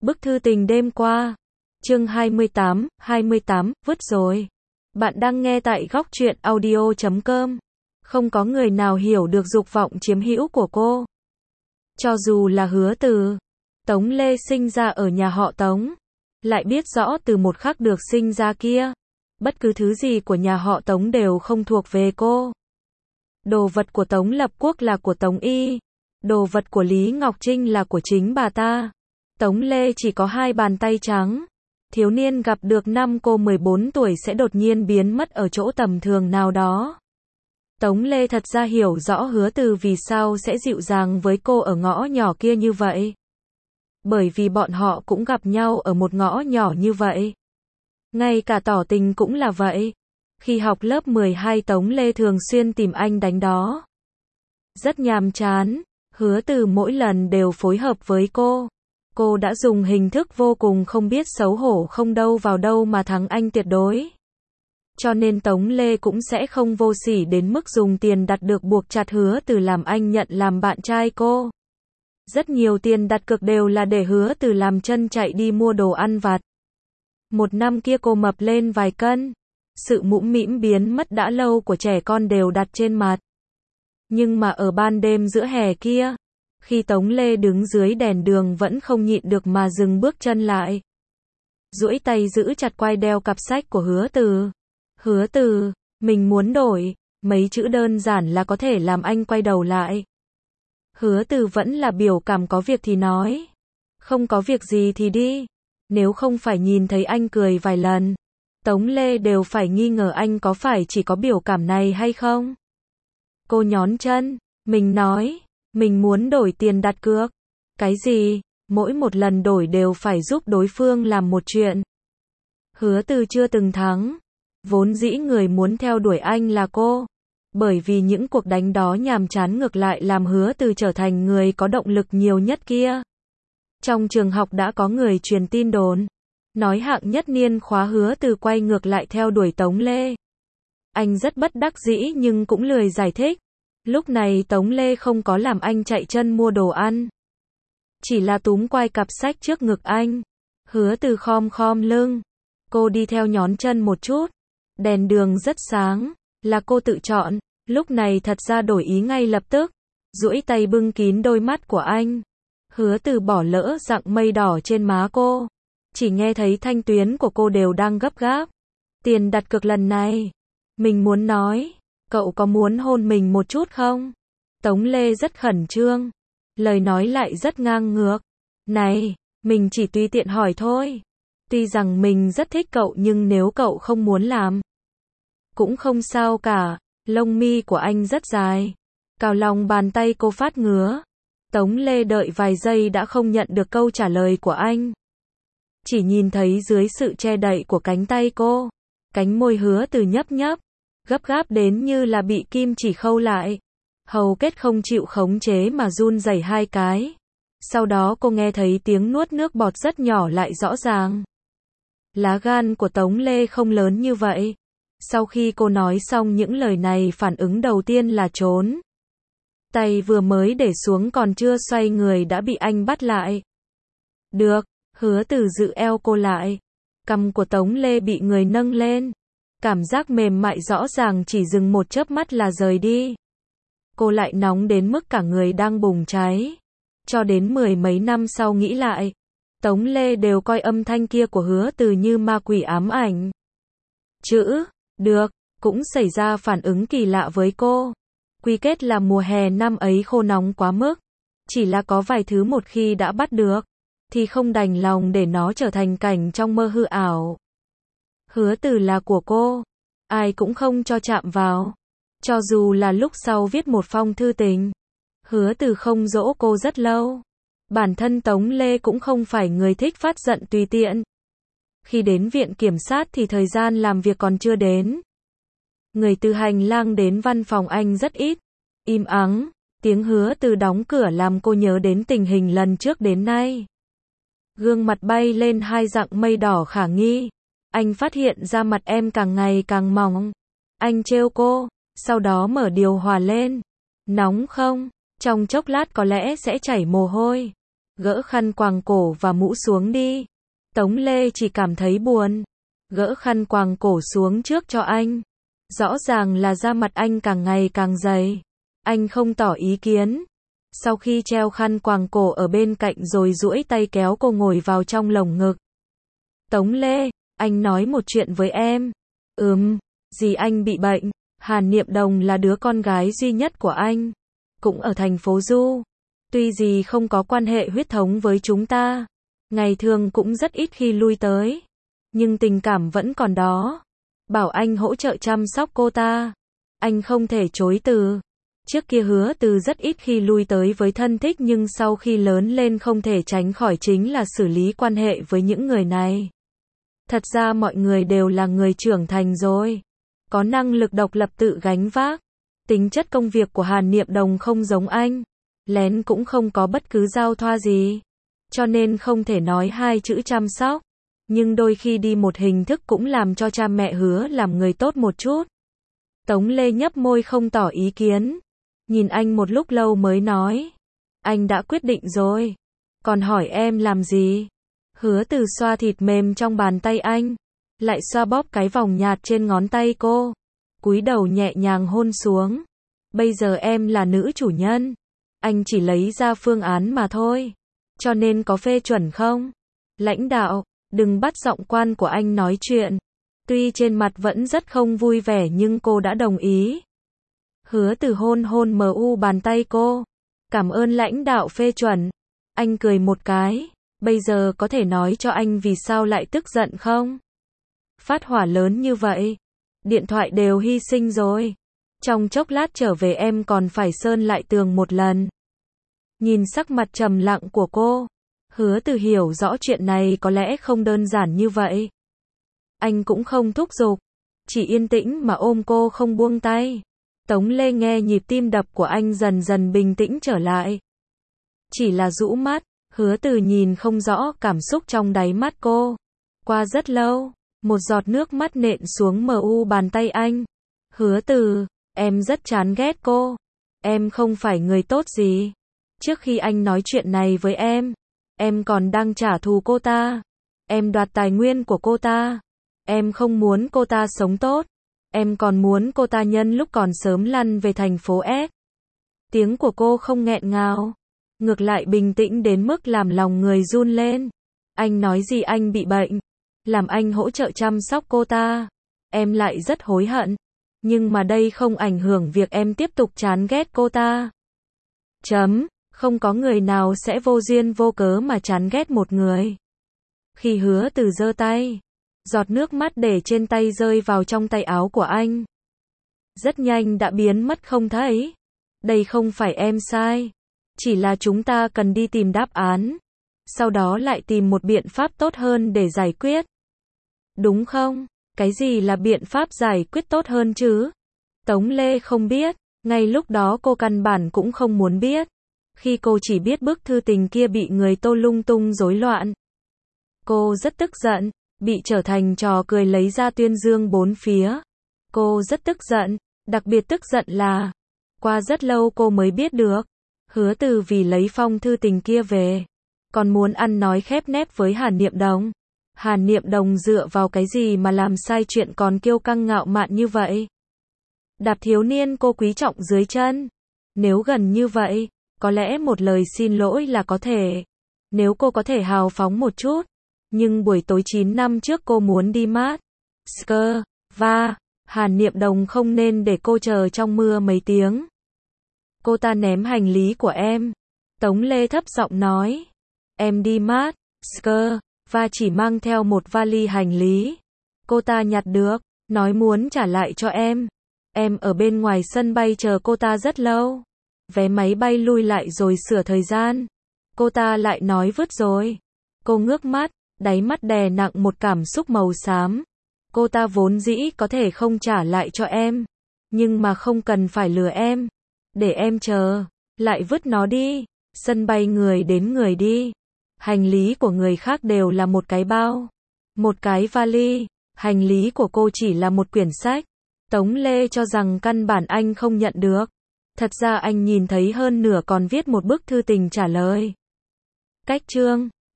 Bức thư tình đêm qua. Chương 28, vứt rồi. Bạn đang nghe tại góc truyện audio.com. Không có người nào hiểu được dục vọng chiếm hữu của cô. Cho dù là Hứa Từ. Tống Lê sinh ra ở nhà họ Tống. Lại biết rõ từ một khắc được sinh ra kia. Bất cứ thứ gì của nhà họ Tống đều không thuộc về cô. Đồ vật của Tống Lập Quốc là của Tống Y. Đồ vật của Lý Ngọc Trinh là của chính bà ta. Tống Lê chỉ có 2 bàn tay trắng. Thiếu niên gặp được năm cô 14 tuổi sẽ đột nhiên biến mất ở chỗ tầm thường nào đó. Tống Lê thật ra hiểu rõ Hứa Từ vì sao sẽ dịu dàng với cô ở ngõ nhỏ kia như vậy. Bởi vì bọn họ cũng gặp nhau ở một ngõ nhỏ như vậy. Ngay cả tỏ tình cũng là vậy. Khi học lớp 12 Tống Lê thường xuyên tìm anh đánh đó. Rất nhàm chán, Hứa Từ mỗi lần đều phối hợp với cô. Cô đã dùng hình thức vô cùng không biết xấu hổ không đâu vào đâu mà thắng anh tuyệt đối. Cho nên Tống Lê cũng sẽ không vô sỉ đến mức dùng tiền đặt được buộc chặt Hứa Từ làm anh nhận làm bạn trai cô. Rất nhiều tiền đặt cược đều là để Hứa Từ làm chân chạy đi mua đồ ăn vặt. Một năm kia cô mập lên vài cân. Sự mũm mĩm biến mất đã lâu của trẻ con đều đặt trên mặt. Nhưng mà ở ban đêm giữa hè kia, khi Tống Lê đứng dưới đèn đường vẫn không nhịn được mà dừng bước chân lại. Duỗi tay giữ chặt quai đeo cặp sách của Hứa Từ. Hứa Từ, mình muốn đổi, mấy chữ đơn giản là có thể làm anh quay đầu lại. Hứa Từ vẫn là biểu cảm có việc thì nói. Không có việc gì thì đi. Nếu không phải nhìn thấy anh cười vài lần, Tống Lê đều phải nghi ngờ anh có phải chỉ có biểu cảm này hay không. Cô nhón chân, mình nói, mình muốn đổi tiền đặt cược. Cái gì? Mỗi một lần đổi đều phải giúp đối phương làm một chuyện. Hứa Từ chưa từng thắng. Vốn dĩ người muốn theo đuổi anh là cô. Bởi vì những cuộc đánh đó nhàm chán ngược lại làm Hứa Từ trở thành người có động lực nhiều nhất kia. Trong trường học đã có người truyền tin đồn. Nói hạng nhất niên khóa Hứa Từ quay ngược lại theo đuổi Tống Lê. Anh rất bất đắc dĩ nhưng cũng lười giải thích. Lúc này Tống Lê không có làm anh chạy chân mua đồ ăn. Chỉ là túm quai cặp sách trước ngực anh. Hứa Từ khom khom lưng. Cô đi theo nhón chân một chút. Đèn đường rất sáng. Là cô tự chọn. Lúc này thật ra đổi ý ngay lập tức. Duỗi tay bưng kín đôi mắt của anh. Hứa Từ bỏ lỡ dặng mây đỏ trên má cô. Chỉ nghe thấy thanh tuyến của cô đều đang gấp gáp. Tiền đặt cược lần này. Mình muốn nói. Cậu có muốn hôn mình một chút không? Tống Lê rất khẩn trương. Lời nói lại rất ngang ngược. Này, mình chỉ tùy tiện hỏi thôi. Tuy rằng mình rất thích cậu nhưng nếu cậu không muốn làm, cũng không sao cả. Lông mi của anh rất dài. Cào lòng bàn tay cô phát ngứa. Tống Lê đợi vài giây đã không nhận được câu trả lời của anh. Chỉ nhìn thấy dưới sự che đậy của cánh tay cô, cánh môi Hứa Từ nhấp nhấp, gấp gáp đến như là bị kim chỉ khâu lại. Hầu kết không chịu khống chế mà run rẩy 2 cái. Sau đó cô nghe thấy tiếng nuốt nước bọt rất nhỏ lại rõ ràng. Lá gan của Tống Lê không lớn như vậy. Sau khi cô nói xong những lời này phản ứng đầu tiên là trốn. Tay vừa mới để xuống còn chưa xoay người đã bị anh bắt lại. Được, Hứa Từ giữ eo cô lại. Cằm của Tống Lê bị người nâng lên. Cảm giác mềm mại rõ ràng chỉ dừng một chớp mắt là rời đi. Cô lại nóng đến mức cả người đang bùng cháy. Cho đến 10 mấy năm sau nghĩ lại, Tống Lê đều coi âm thanh kia của Hứa Từ như ma quỷ ám ảnh. Chữ, được, cũng xảy ra phản ứng kỳ lạ với cô. Quy kết là mùa hè năm ấy khô nóng quá mức. Chỉ là có vài thứ một khi đã bắt được, thì không đành lòng để nó trở thành cảnh trong mơ hư ảo. Hứa Từ là của cô. Ai cũng không cho chạm vào. Cho dù là lúc sau viết một phong thư tình. Hứa Từ không dỗ cô rất lâu. Bản thân Tống Lê cũng không phải người thích phát giận tùy tiện. Khi đến viện kiểm sát thì thời gian làm việc còn chưa đến. Người từ hành lang đến văn phòng anh rất ít. Im ắng. Tiếng Hứa Từ đóng cửa làm cô nhớ đến tình hình lần trước đến nay. Gương mặt bay lên 2 dặng mây đỏ khả nghi. Anh phát hiện ra mặt em càng ngày càng mỏng. Anh trêu cô, sau đó mở điều hòa lên. Nóng không? Trong chốc lát có lẽ sẽ chảy mồ hôi. Gỡ khăn quàng cổ và mũ xuống đi. Tống Lê chỉ cảm thấy buồn. Gỡ khăn quàng cổ xuống trước cho anh. Rõ ràng là da mặt anh càng ngày càng dày. Anh không tỏ ý kiến. Sau khi treo khăn quàng cổ ở bên cạnh rồi duỗi tay kéo cô ngồi vào trong lồng ngực. Tống Lê, anh nói một chuyện với em. Dì anh bị bệnh. Hàn Niệm Đồng là đứa con gái duy nhất của anh. Cũng ở thành phố Du. Tuy dì không có quan hệ huyết thống với chúng ta. Ngày thường cũng rất ít khi lui tới. Nhưng tình cảm vẫn còn đó. Bảo anh hỗ trợ chăm sóc cô ta. Anh không thể chối từ. Trước kia Hứa Từ rất ít khi lui tới với thân thích nhưng sau khi lớn lên không thể tránh khỏi chính là xử lý quan hệ với những người này. Thật ra mọi người đều là người trưởng thành rồi. Có năng lực độc lập tự gánh vác. Tính chất công việc của Hàn Niệm Đồng không giống anh. Lén cũng không có bất cứ giao thoa gì. Cho nên không thể nói hai chữ chăm sóc. Nhưng đôi khi đi một hình thức cũng làm cho cha mẹ Hứa làm người tốt một chút. Tống Lê nhấp môi không tỏ ý kiến. Nhìn anh một lúc lâu mới nói. Anh đã quyết định rồi. Còn hỏi em làm gì? Hứa Từ xoa thịt mềm trong bàn tay anh. Lại xoa bóp cái vòng nhạt trên ngón tay cô. Cúi đầu nhẹ nhàng hôn xuống. Bây giờ em là nữ chủ nhân. Anh chỉ lấy ra phương án mà thôi. Cho nên có phê chuẩn không? Lãnh đạo, đừng bắt giọng quan của anh nói chuyện. Tuy trên mặt vẫn rất không vui vẻ nhưng cô đã đồng ý. Hứa Từ hôn hôn bàn tay cô. Cảm ơn lãnh đạo phê chuẩn. Anh cười một cái. Bây giờ có thể nói cho anh vì sao lại tức giận không? Phát hỏa lớn như vậy. Điện thoại đều hy sinh rồi. Trong chốc lát trở về em còn phải sơn lại tường một lần. Nhìn sắc mặt trầm lặng của cô. Hứa Từ hiểu rõ chuyện này có lẽ không đơn giản như vậy. Anh cũng không thúc giục. Chỉ yên tĩnh mà ôm cô không buông tay. Tống Lê nghe nhịp tim đập của anh dần dần bình tĩnh trở lại. Chỉ là rũ mắt. Hứa Từ nhìn không rõ cảm xúc trong đáy mắt cô. Qua rất lâu. Một giọt nước mắt nện xuống bàn tay anh. Hứa Từ, em rất chán ghét cô. Em không phải người tốt gì. Trước khi anh nói chuyện này với em còn đang trả thù cô ta. Em đoạt tài nguyên của cô ta. Em không muốn cô ta sống tốt. Em còn muốn cô ta nhân lúc còn sớm lăn về thành phố S. Tiếng của cô không nghẹn ngào. Ngược lại bình tĩnh đến mức làm lòng người run lên. Anh nói gì anh bị bệnh. Làm anh hỗ trợ chăm sóc cô ta. Em lại rất hối hận. Nhưng mà đây không ảnh hưởng việc em tiếp tục chán ghét cô ta. Không có người nào sẽ vô duyên vô cớ mà chán ghét một người. Khi Hứa Từ giơ tay, giọt nước mắt để trên tay rơi vào trong tay áo của anh. Rất nhanh đã biến mất không thấy. Đây không phải em sai. Chỉ là chúng ta cần đi tìm đáp án. Sau đó lại tìm một biện pháp tốt hơn để giải quyết. Đúng không? Cái gì là biện pháp giải quyết tốt hơn chứ? Tống Lê không biết. Ngay lúc đó cô căn bản cũng không muốn biết. Khi cô chỉ biết bức thư tình kia bị người tô lung tung rối loạn. Cô rất tức giận. Bị trở thành trò cười lấy ra tuyên dương bốn phía. Cô rất tức giận. Đặc biệt tức giận là qua rất lâu cô mới biết được. Hứa Từ vì lấy phong thư tình kia về. Còn muốn ăn nói khép nép với Hàn Niệm Đồng. Hàn Niệm Đồng dựa vào cái gì mà làm sai chuyện còn kiêu căng ngạo mạn như vậy? Đạp thiếu niên cô quý trọng dưới chân. Nếu gần như vậy, có lẽ một lời xin lỗi là có thể. Nếu cô có thể hào phóng một chút. Nhưng buổi tối 9 năm trước cô muốn đi mát. Hàn Niệm Đồng không nên để cô chờ trong mưa mấy tiếng. Cô ta ném hành lý của em. Tống Lê thấp giọng nói. Em đi mát. Và chỉ mang theo một vali hành lý. Cô ta nhặt được. Nói muốn trả lại cho em. Em ở bên ngoài sân bay chờ cô ta rất lâu. Vé máy bay lui lại rồi sửa thời gian. Cô ta lại nói vứt rồi. Cô ngước mắt. Đáy mắt đè nặng một cảm xúc màu xám. Cô ta vốn dĩ có thể không trả lại cho em. Nhưng mà không cần phải lừa em. Để em chờ. Lại vứt nó đi. Sân bay người đến người đi. Hành lý của người khác đều là một cái bao. Một cái vali. Hành lý của cô chỉ là một quyển sách. Tống Lê cho rằng căn bản anh không nhận được. Thật ra anh nhìn thấy hơn nửa còn viết một bức thư tình trả lời. Cách chương